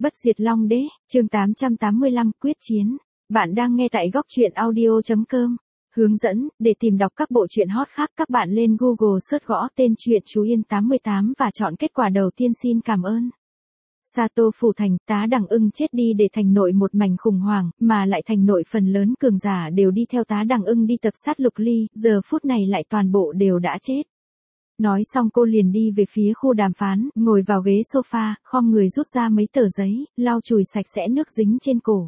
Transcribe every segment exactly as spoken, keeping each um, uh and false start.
Bất diệt Long Đế, chương tám trăm tám mươi lăm, quyết chiến. Bạn đang nghe tại góc truyện audio chấm com. Hướng dẫn, để tìm đọc các bộ truyện hot khác các bạn lên Google search gõ tên truyện Chú Yên tám mươi tám và chọn kết quả đầu tiên. Xin cảm ơn. Sato phủ thành, Tá Đằng Ưng chết đi để thành nội một mảnh khủng hoảng, mà lại thành nội phần lớn cường giả đều đi theo Tá Đằng Ưng đi tập sát Lục Ly, giờ phút này lại toàn bộ đều đã chết. Nói xong cô liền đi về phía khu đàm phán, ngồi vào ghế sofa, khom người rút ra mấy tờ giấy, lau chùi sạch sẽ nước dính trên cổ.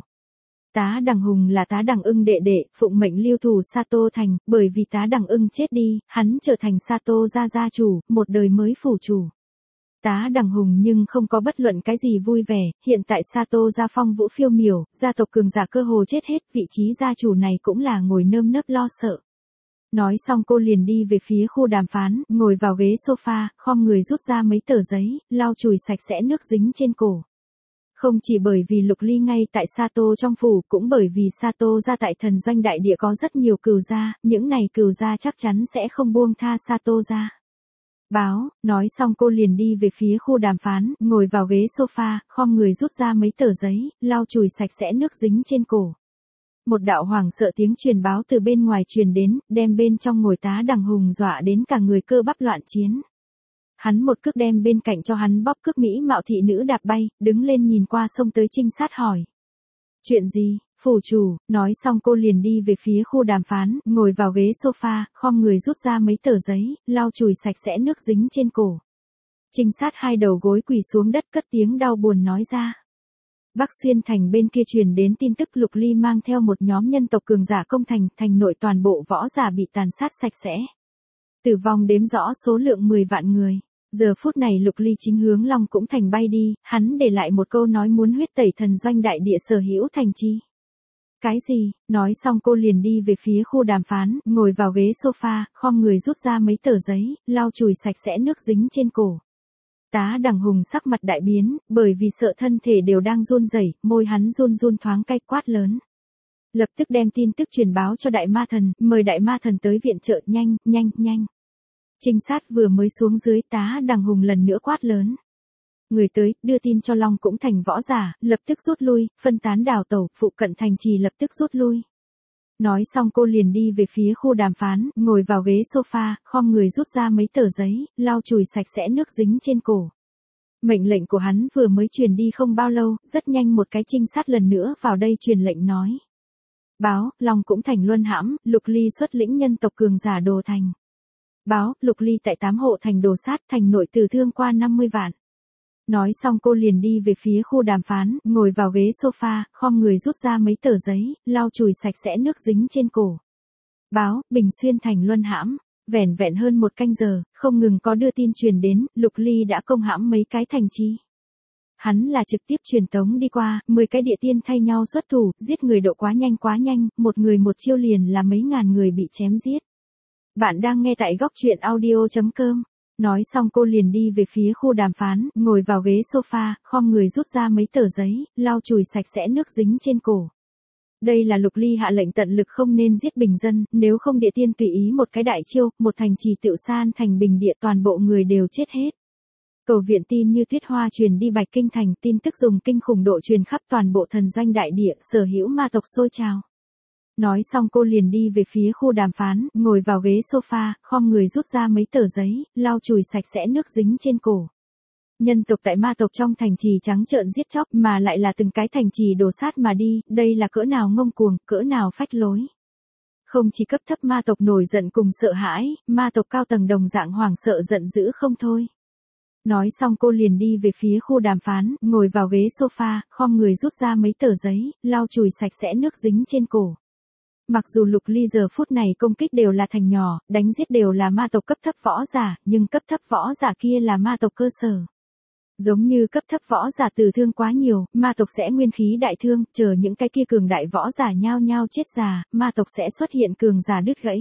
Tá Đằng Hùng là Tá Đằng Ưng đệ đệ, phụng mệnh lưu thủ Sato thành, bởi vì Tá Đằng Ưng chết đi, hắn trở thành Sato gia gia chủ, một đời mới phủ chủ. Tá Đằng Hùng nhưng không có bất luận cái gì vui vẻ, hiện tại Sato gia phong vũ phiêu miểu, gia tộc cường giả cơ hồ chết hết, vị trí gia chủ này cũng là ngồi nơm nớp lo sợ. Nói xong cô liền đi về phía khu đàm phán, ngồi vào ghế sofa, khom người rút ra mấy tờ giấy, lau chùi sạch sẽ nước dính trên cổ. Không chỉ bởi vì Lục Ly ngay tại Sato trong phủ, cũng bởi vì Sato gia tại thần doanh đại địa có rất nhiều cừu gia, những này cừu gia chắc chắn sẽ không buông tha Sato gia. Báo, nói xong cô liền đi về phía khu đàm phán, ngồi vào ghế sofa, khom người rút ra mấy tờ giấy, lau chùi sạch sẽ nước dính trên cổ. Một đạo hoảng sợ tiếng truyền báo từ bên ngoài truyền đến, đem bên trong ngồi Tá Đằng Hùng dọa đến cả người cơ bắp loạn chiến. Hắn một cước đem bên cạnh cho hắn bóp cước mỹ mạo thị nữ đạp bay, đứng lên nhìn qua xông tới trinh sát hỏi. Chuyện gì, phủ chủ, nói xong cô liền đi về phía khu đàm phán, ngồi vào ghế sofa, khom người rút ra mấy tờ giấy, lau chùi sạch sẽ nước dính trên cổ. Trinh sát hai đầu gối quỳ xuống đất cất tiếng đau buồn nói ra. Bắc Xuyên thành bên kia truyền đến tin tức Lục Ly mang theo một nhóm nhân tộc cường giả công thành, thành nội toàn bộ võ giả bị tàn sát sạch sẽ. Tử vong đếm rõ số lượng mười vạn người. Giờ phút này Lục Ly chính hướng Long cũng thành bay đi, hắn để lại một câu nói muốn huyết tẩy thần doanh đại địa sở hữu thành chi. Cái gì, nói xong cô liền đi về phía khu đàm phán, ngồi vào ghế sofa, khom người rút ra mấy tờ giấy, lau chùi sạch sẽ nước dính trên cổ. Tá Đằng Hùng sắc mặt đại biến, bởi vì sợ thân thể đều đang run rẩy, môi hắn run run thoáng cay quát lớn. Lập tức đem tin tức truyền báo cho Đại Ma Thần, mời Đại Ma Thần tới viện trợ, nhanh, nhanh, nhanh. Trinh sát vừa mới xuống dưới, Tá Đằng Hùng lần nữa quát lớn. Người tới, đưa tin cho Long cũng thành võ giả, lập tức rút lui, phân tán đào tẩu, phụ cận thành trì lập tức rút lui. Nói xong cô liền đi về phía khu đàm phán, ngồi vào ghế sofa, khom người rút ra mấy tờ giấy, lau chùi sạch sẽ nước dính trên cổ. Mệnh lệnh của hắn vừa mới truyền đi không bao lâu, rất nhanh một cái trinh sát lần nữa vào đây truyền lệnh nói. Báo, Long cũng thành luân hãm, Lục Ly xuất lĩnh nhân tộc cường giả đồ thành. Báo, Lục Ly tại tám hộ thành đồ sát, thành nội tử thương qua năm mươi vạn. Nói xong cô liền đi về phía khu đàm phán, ngồi vào ghế sofa, khom người rút ra mấy tờ giấy, lau chùi sạch sẽ nước dính trên cổ. Báo, Bình Xuyên thành luân hãm, vẻn vẹn hơn một canh giờ, không ngừng có đưa tin truyền đến, Lục Ly đã công hãm mấy cái thành chi. Hắn là trực tiếp truyền tống đi qua, mười cái địa tiên thay nhau xuất thủ, giết người độ quá nhanh quá nhanh, một người một chiêu liền là mấy ngàn người bị chém giết. Bạn đang nghe tại góc truyện audio chấm com. Nói xong cô liền đi về phía khu đàm phán, ngồi vào ghế sofa, khom người rút ra mấy tờ giấy, lau chùi sạch sẽ nước dính trên cổ. Đây là Lục Ly hạ lệnh tận lực không nên giết bình dân, nếu không địa tiên tùy ý một cái đại chiêu, một thành trì tựu san thành bình địa, toàn bộ người đều chết hết. Cầu viện tin như tuyết hoa truyền đi Bạch Kinh thành, tin tức dùng kinh khủng độ truyền khắp toàn bộ thần doanh đại địa, sở hữu ma tộc sôi trào. Nói xong cô liền đi về phía khu đàm phán, ngồi vào ghế sofa, khom người rút ra mấy tờ giấy, lau chùi sạch sẽ nước dính trên cổ. Nhân tộc tại ma tộc trong thành trì trắng trợn giết chóc, mà lại là từng cái thành trì đổ sát mà đi, đây là cỡ nào ngông cuồng, cỡ nào phách lối. Không chỉ cấp thấp ma tộc nổi giận cùng sợ hãi, ma tộc cao tầng đồng dạng hoảng sợ giận dữ không thôi. Nói xong cô liền đi về phía khu đàm phán, ngồi vào ghế sofa, khom người rút ra mấy tờ giấy, lau chùi sạch sẽ nước dính trên cổ. Mặc dù Lục Ly giờ phút này công kích đều là thành nhỏ, đánh giết đều là ma tộc cấp thấp võ giả, nhưng cấp thấp võ giả kia là ma tộc cơ sở. Giống như cấp thấp võ giả tử thương quá nhiều, ma tộc sẽ nguyên khí đại thương, chờ những cái kia cường đại võ giả nhao nhao chết già, ma tộc sẽ xuất hiện cường giả đứt gãy.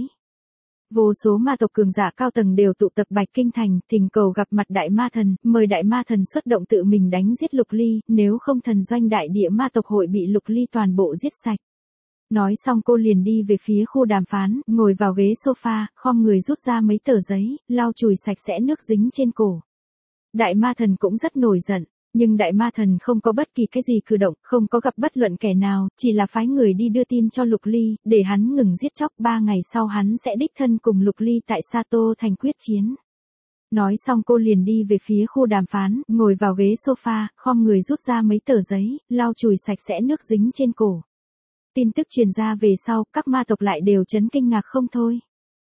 Vô số ma tộc cường giả cao tầng đều tụ tập Bạch Kinh thành, thỉnh cầu gặp mặt Đại Ma Thần, mời Đại Ma Thần xuất động tự mình đánh giết Lục Ly, nếu không thần doanh đại địa ma tộc hội bị Lục Ly toàn bộ giết sạch. Nói xong cô liền đi về phía khu đàm phán, ngồi vào ghế sofa, khom người rút ra mấy tờ giấy, lau chùi sạch sẽ nước dính trên cổ. Đại Ma Thần cũng rất nổi giận. Nhưng đại ma thần không có bất kỳ cái gì cử động, không có gặp bất luận kẻ nào, chỉ là phái người đi đưa tin cho Lục Ly, để hắn ngừng giết chóc, ba ngày sau hắn sẽ đích thân cùng Lục Ly tại Sato thành quyết chiến. Nói xong cô liền đi về phía khu đàm phán, ngồi vào ghế sofa, khom người rút ra mấy tờ giấy, lau chùi sạch sẽ nước dính trên cổ. Tin tức truyền ra về sau, các ma tộc lại đều chấn kinh ngạc không thôi.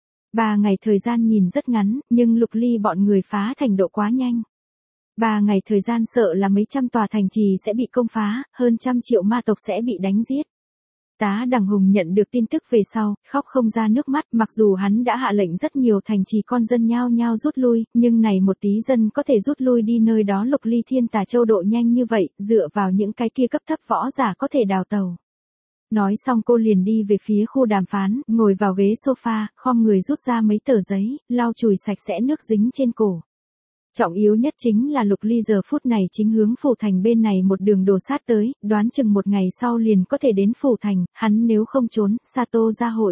Ba ngày thời gian nhìn rất ngắn, nhưng Lục Ly bọn người phá thành độ quá nhanh. Ba ngày thời gian sợ là mấy trăm tòa thành trì sẽ bị công phá, hơn trăm triệu ma tộc sẽ bị đánh giết. Tá Đằng Hùng nhận được tin tức về sau, khóc không ra nước mắt, mặc dù hắn đã hạ lệnh rất nhiều thành trì con dân nhao nhao rút lui, nhưng này một tí dân có thể rút lui đi nơi đó Lục Ly Thiên Tà Châu độ nhanh như vậy, dựa vào những cái kia cấp thấp võ giả có thể đào tàu. Nói xong cô liền đi về phía khu đàm phán, ngồi vào ghế sofa, khom người rút ra mấy tờ giấy, lau chùi sạch sẽ nước dính trên cổ. Trọng yếu nhất chính là Lục Ly giờ phút này chính hướng phủ thành bên này một đường đổ sát tới, đoán chừng một ngày sau liền có thể đến phủ thành, hắn nếu không trốn, Sato gia hội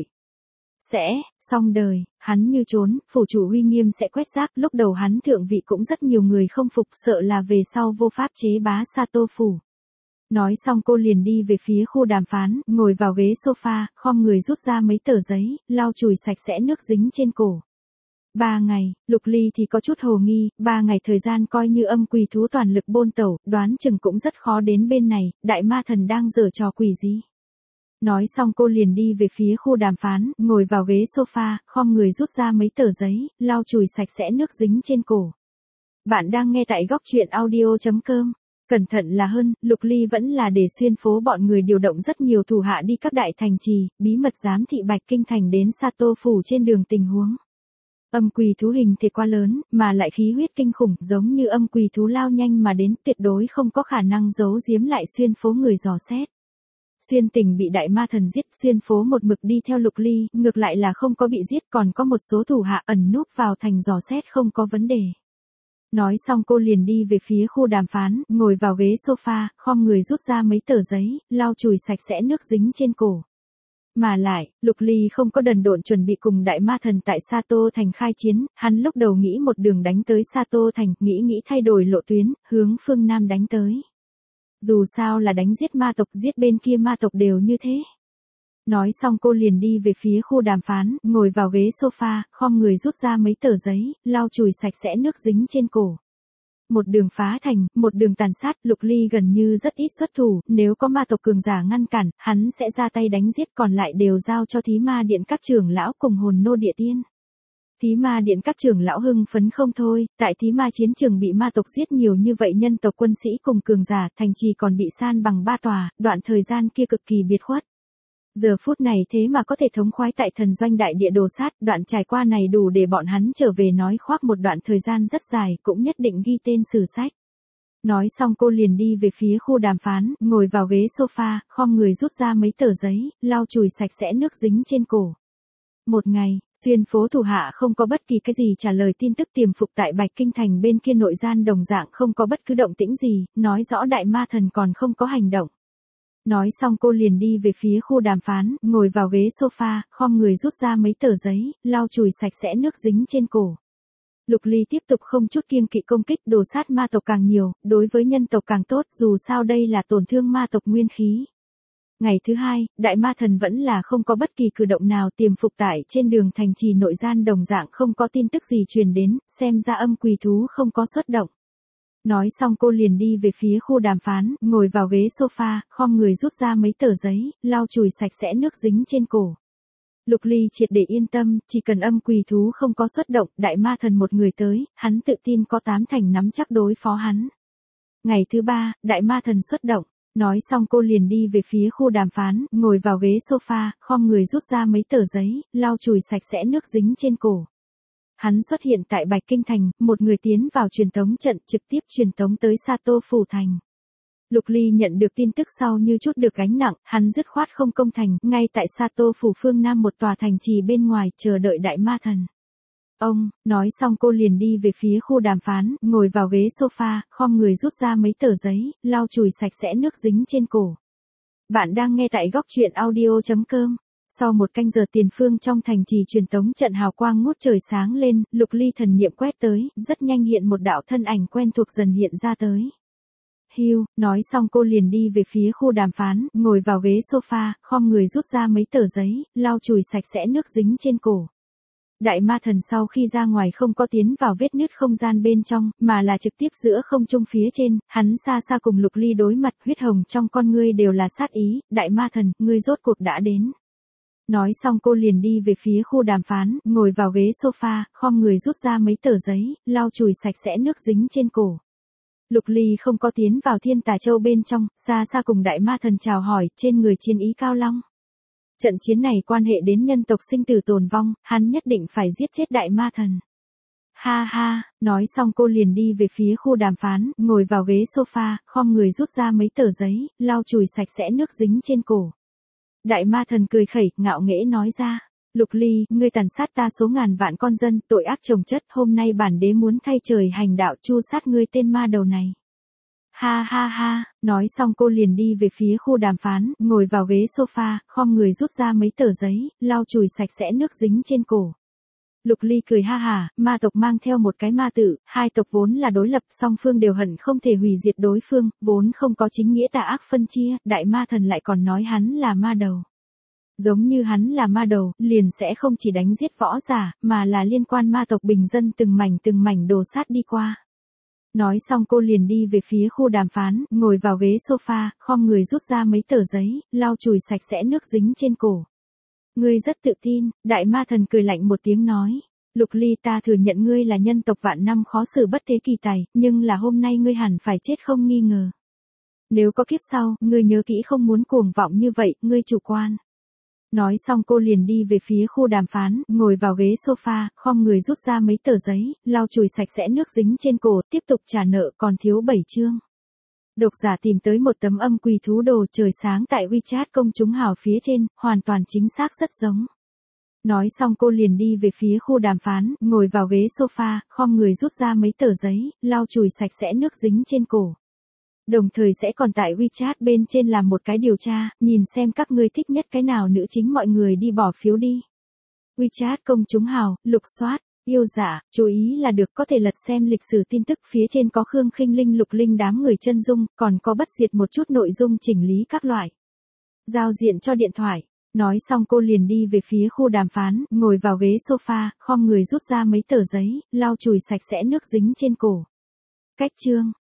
sẽ xong đời, hắn như trốn, phủ chủ uy nghiêm sẽ quét rác, lúc đầu hắn thượng vị cũng rất nhiều người không phục, sợ là về sau vô pháp chế bá Sato phủ. Nói xong cô liền đi về phía khu đàm phán, ngồi vào ghế sofa, khom người rút ra mấy tờ giấy, lau chùi sạch sẽ nước dính trên cổ. Ba ngày, Lục Ly thì có chút hồ nghi, ba ngày thời gian coi như âm quỷ thú toàn lực bôn tẩu, đoán chừng cũng rất khó đến bên này, đại ma thần đang giở trò quỷ gì. Nói xong cô liền đi về phía khu đàm phán, ngồi vào ghế sofa, khom người rút ra mấy tờ giấy, lau chùi sạch sẽ nước dính trên cổ. Bạn đang nghe tại góc truyện audio chấm com. Cẩn thận là hơn, Lục Ly vẫn là để xuyên phố bọn người điều động rất nhiều thủ hạ đi các đại thành trì, bí mật giám thị Bạch Kinh thành đến Sato phủ trên đường tình huống. Âm quỷ thú hình thể quá lớn, mà lại khí huyết kinh khủng, giống như âm quỷ thú lao nhanh mà đến, tuyệt đối không có khả năng giấu giếm lại xuyên phố người dò xét. Xuyên Tình bị đại ma thần giết, xuyên phố một mực đi theo Lục Ly, ngược lại là không có bị giết, còn có một số thủ hạ ẩn núp vào thành dò xét không có vấn đề. Nói xong cô liền đi về phía khu đàm phán, ngồi vào ghế sofa, khom người rút ra mấy tờ giấy, lau chùi sạch sẽ nước dính trên cổ. Mà lại, Lục Ly không có đần độn chuẩn bị cùng đại ma thần tại Sato thành khai chiến, hắn lúc đầu nghĩ một đường đánh tới Sato thành, nghĩ nghĩ thay đổi lộ tuyến, hướng phương Nam đánh tới. Dù sao là đánh giết ma tộc, giết bên kia ma tộc đều như thế. Nói xong cô liền đi về phía khu đàm phán, ngồi vào ghế sofa, khom người rút ra mấy tờ giấy, lau chùi sạch sẽ nước dính trên cổ. Một đường phá thành, một đường tàn sát, Lục Ly gần như rất ít xuất thủ, nếu có ma tộc cường giả ngăn cản, hắn sẽ ra tay đánh giết, còn lại đều giao cho Thí Ma Điện các trưởng lão cùng Hồn Nô Địa Tiên. Thí Ma Điện các trưởng lão hưng phấn không thôi, tại Thí Ma chiến trường bị ma tộc giết nhiều như vậy, nhân tộc quân sĩ cùng cường giả, thành trì còn bị san bằng ba tòa, đoạn thời gian kia cực kỳ biệt khuất. Giờ phút này thế mà có thể thống khoái tại thần doanh đại địa đồ sát, đoạn trải qua này đủ để bọn hắn trở về nói khoác một đoạn thời gian rất dài, cũng nhất định ghi tên sử sách. Nói xong cô liền đi về phía khu đàm phán, ngồi vào ghế sofa, khom người rút ra mấy tờ giấy, lau chùi sạch sẽ nước dính trên cổ. Một ngày, xuyên phố thủ hạ không có bất kỳ cái gì trả lời, tin tức tiềm phục tại Bạch Kinh thành bên kia nội gian đồng dạng không có bất cứ động tĩnh gì, nói rõ đại ma thần còn không có hành động. Nói xong cô liền đi về phía khu đàm phán, ngồi vào ghế sofa, khom người rút ra mấy tờ giấy, lau chùi sạch sẽ nước dính trên cổ. Lục Ly tiếp tục không chút kiêng kỵ công kích, đồ sát ma tộc càng nhiều, đối với nhân tộc càng tốt, dù sao đây là tổn thương ma tộc nguyên khí. Ngày thứ hai, đại ma thần vẫn là không có bất kỳ cử động nào, tiềm phục tại trên đường thành trì nội gian đồng dạng không có tin tức gì truyền đến, xem ra âm quỷ thú không có xuất động. Nói xong cô liền đi về phía khu đàm phán, ngồi vào ghế sofa, khom người rút ra mấy tờ giấy, lau chùi sạch sẽ nước dính trên cổ. Lục Ly triệt để yên tâm, chỉ cần âm quỷ thú không có xuất động, đại ma thần một người tới, hắn tự tin có tám thành nắm chắc đối phó hắn. Ngày thứ ba, đại ma thần xuất động. Nói xong cô liền đi về phía khu đàm phán, ngồi vào ghế sofa, khom người rút ra mấy tờ giấy, lau chùi sạch sẽ nước dính trên cổ. Hắn xuất hiện tại Bạch Kinh thành, một người tiến vào truyền tống trận, trực tiếp truyền tống tới Sato phủ thành. Lục Ly nhận được tin tức sau như chút được gánh nặng, hắn dứt khoát không công thành, ngay tại Sato phủ phương Nam một tòa thành trì bên ngoài, chờ đợi đại ma thần. Ông, nói xong cô liền đi về phía khu đàm phán, ngồi vào ghế sofa, khom người rút ra mấy tờ giấy, lau chùi sạch sẽ nước dính trên cổ. Bạn đang nghe tại góc truyện audio chấm com. Sau một canh giờ tiền phương trong thành trì truyền tống trận hào quang ngút trời sáng lên, Lục Ly thần niệm quét tới, rất nhanh hiện một đạo thân ảnh quen thuộc dần hiện ra tới. Hugh, nói xong cô liền đi về phía khu đàm phán, ngồi vào ghế sofa, khom người rút ra mấy tờ giấy, lau chùi sạch sẽ nước dính trên cổ. Đại ma thần sau khi ra ngoài không có tiến vào vết nứt không gian bên trong, mà là trực tiếp giữa không trung phía trên, hắn xa xa cùng Lục Ly đối mặt, huyết hồng trong con ngươi đều là sát ý, đại ma thần, ngươi rốt cuộc đã đến. Nói xong cô liền đi về phía khu đàm phán, ngồi vào ghế sofa, khom người rút ra mấy tờ giấy, lau chùi sạch sẽ nước dính trên cổ. Lục Ly không có tiến vào Thiên Tà Châu bên trong, xa xa cùng đại ma thần chào hỏi, trên người chiến ý cao long. Trận chiến này quan hệ đến nhân tộc sinh tử tồn vong, hắn nhất định phải giết chết đại ma thần. Ha ha, nói xong cô liền đi về phía khu đàm phán, ngồi vào ghế sofa, khom người rút ra mấy tờ giấy, lau chùi sạch sẽ nước dính trên cổ. Đại ma thần cười khẩy, ngạo nghễ nói ra. Lục Ly, ngươi tàn sát ta số ngàn vạn con dân, tội ác chồng chất, hôm nay bản đế muốn thay trời hành đạo chu sát ngươi tên ma đầu này. Ha ha ha, nói xong cô liền đi về phía khu đàm phán, ngồi vào ghế sofa, khom người rút ra mấy tờ giấy, lau chùi sạch sẽ nước dính trên cổ. Lục Ly cười ha hả, ma tộc mang theo một cái ma tử, hai tộc vốn là đối lập, song phương đều hận không thể hủy diệt đối phương, vốn không có chính nghĩa tà ác phân chia, đại ma thần lại còn nói hắn là ma đầu. Giống như hắn là ma đầu, liền sẽ không chỉ đánh giết võ giả, mà là liên quan ma tộc bình dân từng mảnh từng mảnh đồ sát đi qua. Nói xong cô liền đi về phía khu đàm phán, ngồi vào ghế sofa, khom người rút ra mấy tờ giấy, lau chùi sạch sẽ nước dính trên cổ. Ngươi rất tự tin, đại ma thần cười lạnh một tiếng nói. Lục Ly, ta thừa nhận ngươi là nhân tộc vạn năm khó xử bất thế kỳ tài, nhưng là hôm nay ngươi hẳn phải chết không nghi ngờ. Nếu có kiếp sau, ngươi nhớ kỹ không muốn cuồng vọng như vậy, ngươi chủ quan. Nói xong cô liền đi về phía khu đàm phán, ngồi vào ghế sofa, khom người rút ra mấy tờ giấy, lau chùi sạch sẽ nước dính trên cổ, tiếp tục trả nợ còn thiếu bảy chương. Độc giả tìm tới một tấm âm quỳ thú đồ trời sáng tại WeChat công chúng hào phía trên, hoàn toàn chính xác rất giống. Nói xong cô liền đi về phía khu đàm phán, ngồi vào ghế sofa, khom người rút ra mấy tờ giấy, lau chùi sạch sẽ nước dính trên cổ. Đồng thời sẽ còn tại WeChat bên trên làm một cái điều tra, nhìn xem các ngươi thích nhất cái nào nữ chính, mọi người đi bỏ phiếu đi. WeChat công chúng hào, lục soát, yêu giả, chú ý là được, có thể lật xem lịch sử tin tức, phía trên có Khương Khinh Linh, Lục Linh đám người chân dung, còn có bất diệt một chút nội dung chỉnh lý các loại. Giao diện cho điện thoại. Nói xong cô liền đi về phía khu đàm phán, ngồi vào ghế sofa, khom người rút ra mấy tờ giấy, lau chùi sạch sẽ nước dính trên cổ. Cách chương.